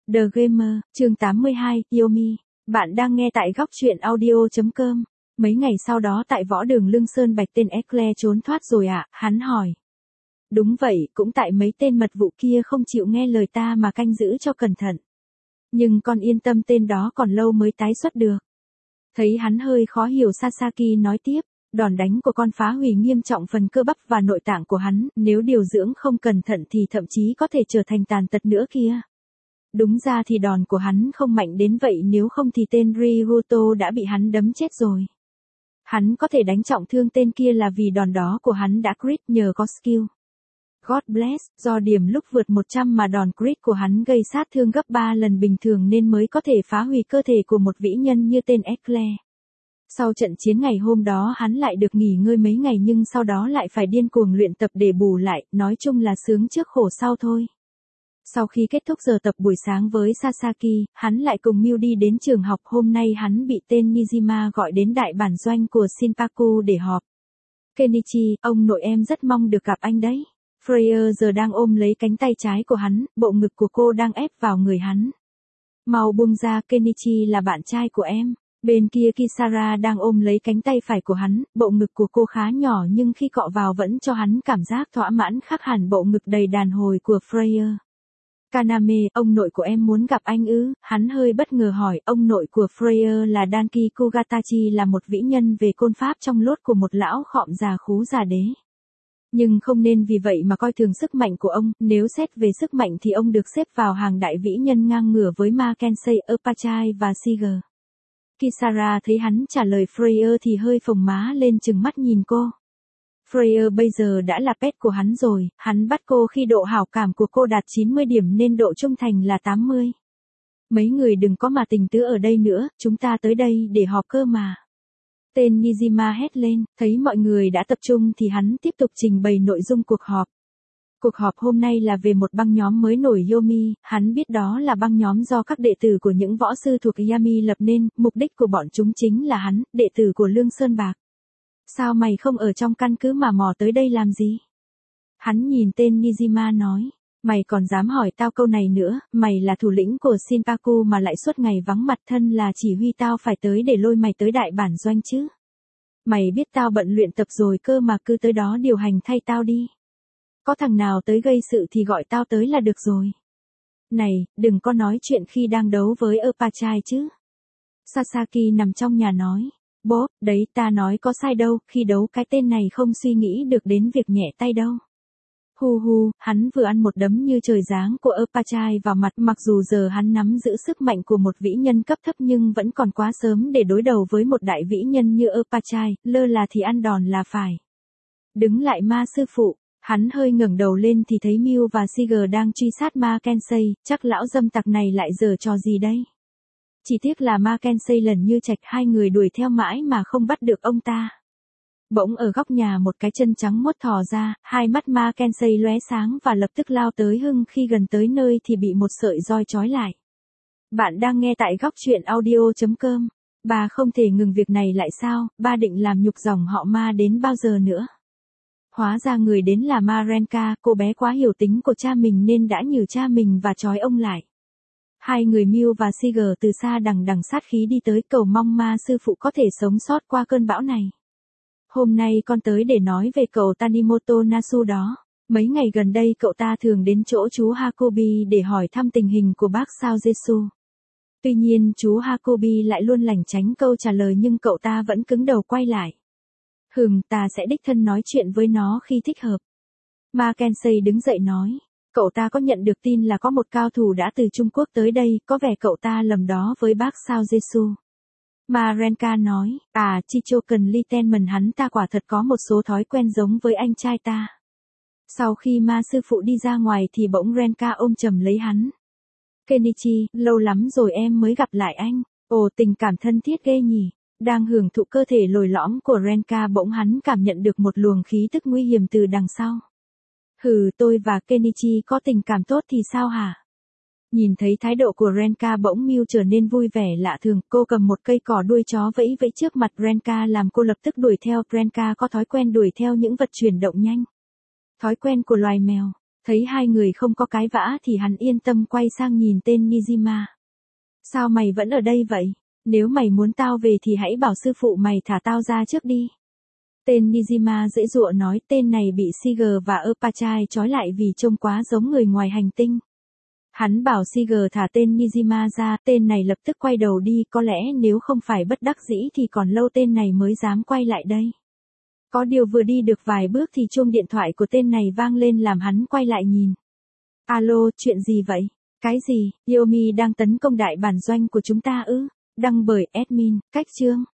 The Gamer, chương 82, Yomi. Bạn đang nghe tại góc truyện audio.com. Mấy ngày sau đó tại võ đường Lương Sơn Bạch tên Eclair trốn thoát rồi ạ, hắn hỏi. Đúng vậy, cũng tại mấy tên mật vụ kia không chịu nghe lời ta mà canh giữ cho cẩn thận. Nhưng con yên tâm, tên đó còn lâu mới tái xuất được. Thấy hắn hơi khó hiểu, Sasaki nói tiếp. Đòn đánh của con phá hủy nghiêm trọng phần cơ bắp và nội tạng của hắn, nếu điều dưỡng không cẩn thận thì thậm chí có thể trở thành tàn tật nữa kia. Đúng ra thì đòn của hắn không mạnh đến vậy, nếu không thì tên Ryuto đã bị hắn đấm chết rồi. Hắn có thể đánh trọng thương tên kia là vì đòn đó của hắn đã crit nhờ có skill. God bless, do điểm lúc vượt 100 mà đòn crit của hắn gây sát thương gấp 3 lần bình thường nên mới có thể phá hủy cơ thể của một vĩ nhân như tên Eclair. Sau trận chiến ngày hôm đó hắn lại được nghỉ ngơi mấy ngày, nhưng sau đó lại phải điên cuồng luyện tập để bù lại, nói chung là sướng trước khổ sau thôi. Sau khi kết thúc giờ tập buổi sáng với Sasaki, hắn lại cùng Miu đi đến trường học. Hôm nay hắn bị tên Nijima gọi đến đại bản doanh của Shinpaku để họp. Kenichi, ông nội em rất mong được gặp anh đấy. Freya giờ đang ôm lấy cánh tay trái của hắn, bộ ngực của cô đang ép vào người hắn. Mau buông ra, Kenichi là bạn trai của em. Bên kia Kisara đang ôm lấy cánh tay phải của hắn, bộ ngực của cô khá nhỏ nhưng khi cọ vào vẫn cho hắn cảm giác thỏa mãn khác hẳn bộ ngực đầy đàn hồi của Freya. Kaname, ông nội của em muốn gặp anh ư? Hắn hơi bất ngờ hỏi. Ông nội của Freya là Danki Kugatachi, là một vĩ nhân về côn pháp trong lốt của một lão khọm già khú già đế. Nhưng không nên vì vậy mà coi thường sức mạnh của ông, nếu xét về sức mạnh thì ông được xếp vào hàng đại vĩ nhân ngang ngửa với Mackenzie, Opachai và Siger. Kisara thấy hắn trả lời Freya thì hơi phồng má lên chừng mắt nhìn cô. Freya bây giờ đã là pet của hắn rồi, hắn bắt cô khi độ hảo cảm của cô đạt 90 điểm nên độ trung thành là 80. Mấy người đừng có mà tình tứ ở đây nữa, chúng ta tới đây để họp cơ mà. Tên Nijima hét lên, thấy mọi người đã tập trung thì hắn tiếp tục trình bày nội dung cuộc họp. Cuộc họp hôm nay là về một băng nhóm mới nổi Yomi, hắn biết đó là băng nhóm do các đệ tử của những võ sư thuộc Yami lập nên, mục đích của bọn chúng chính là hắn, đệ tử của Lương Sơn Bạc. Sao mày không ở trong căn cứ mà mò tới đây làm gì? Hắn nhìn tên Nijima nói, mày còn dám hỏi tao câu này nữa, mày là thủ lĩnh của Shinpaku mà lại suốt ngày vắng mặt, thân là chỉ huy tao phải tới để lôi mày tới đại bản doanh chứ. Mày biết tao bận luyện tập rồi cơ mà, cứ tới đó điều hành thay tao đi. Có thằng nào tới gây sự thì gọi tao tới là được rồi. Này, đừng có nói chuyện khi đang đấu với Opachai chứ. Sasaki nằm trong nhà nói, bố, đấy ta nói có sai đâu, khi đấu cái tên này không suy nghĩ được đến việc nhẹ tay đâu. Hu hu, hắn vừa ăn một đấm như trời giáng của Opachai vào mặt, mặc dù giờ hắn nắm giữ sức mạnh của một vĩ nhân cấp thấp nhưng vẫn còn quá sớm để đối đầu với một đại vĩ nhân như Opachai, lơ là thì ăn đòn là phải. Đứng lại ma sư phụ. Hắn hơi ngẩng đầu lên thì thấy Miu và Siger đang truy sát Mackenzie, chắc lão dâm tặc này lại giở trò gì đây. Chỉ tiếc là Mackenzie lần như trạch, hai người đuổi theo mãi mà không bắt được ông ta. Bỗng ở góc nhà một cái chân trắng muốt thò ra, hai mắt Mackenzie lóe sáng và lập tức lao tới Hưng, khi gần tới nơi thì bị một sợi roi trói lại. Bạn đang nghe tại góc truyện audio.com. Bà không thể ngừng việc này lại sao, ba định làm nhục dòng họ Ma đến bao giờ nữa? Hóa ra người đến là Marenka, cô bé quá hiểu tính của cha mình nên đã nhử cha mình và trói ông lại. Hai người Miu và Siger từ xa đằng đằng sát khí đi tới, cầu mong ma sư phụ có thể sống sót qua cơn bão này. Hôm nay con tới để nói về cậu Tanimoto Nasu đó. Mấy ngày gần đây cậu ta thường đến chỗ chú Hakobi để hỏi thăm tình hình của bác Sao Jesu. Tuy nhiên chú Hakobi lại luôn lảng tránh câu trả lời, nhưng cậu ta vẫn cứng đầu quay lại. Ta sẽ đích thân nói chuyện với nó khi thích hợp. Mackenzie đứng dậy nói. Cậu ta có nhận được tin là có một cao thủ đã từ Trung Quốc tới đây, có vẻ cậu ta lầm đó với bác Sao Jesu. Marenka nói, Chichoken Lieutenant, hắn ta quả thật có một số thói quen giống với anh trai ta. Sau khi ma sư phụ đi ra ngoài thì bỗng Renka ôm chầm lấy hắn. Kenichi, lâu lắm rồi em mới gặp lại anh. Ồ, tình cảm thân thiết ghê nhỉ. Đang hưởng thụ cơ thể lồi lõm của Renka, bỗng hắn cảm nhận được một luồng khí tức nguy hiểm từ đằng sau. Tôi và Kenichi có tình cảm tốt thì sao hả? Nhìn thấy thái độ của Renka, bỗng Miu trở nên vui vẻ lạ thường, cô cầm một cây cỏ đuôi chó vẫy vẫy trước mặt Renka làm cô lập tức đuổi theo. Renka có thói quen đuổi theo những vật chuyển động nhanh. Thói quen của loài mèo. Thấy hai người không có cái vã thì hắn yên tâm quay sang nhìn tên Nijima. Sao mày vẫn ở đây vậy? Nếu mày muốn tao về thì hãy bảo sư phụ mày thả tao ra trước đi. Tên Nijima dễ dụa nói, tên này bị Siger và Opachai trói lại vì trông quá giống người ngoài hành tinh. Hắn bảo Siger thả tên Nijima ra, tên này lập tức quay đầu đi, có lẽ nếu không phải bất đắc dĩ thì còn lâu tên này mới dám quay lại đây. Có điều vừa đi được vài bước thì chuông điện thoại của tên này vang lên làm hắn quay lại nhìn. Alo, chuyện gì vậy? Cái gì, Yomi đang tấn công đại bản doanh của chúng ta ư? Đăng bởi admin, cách chương.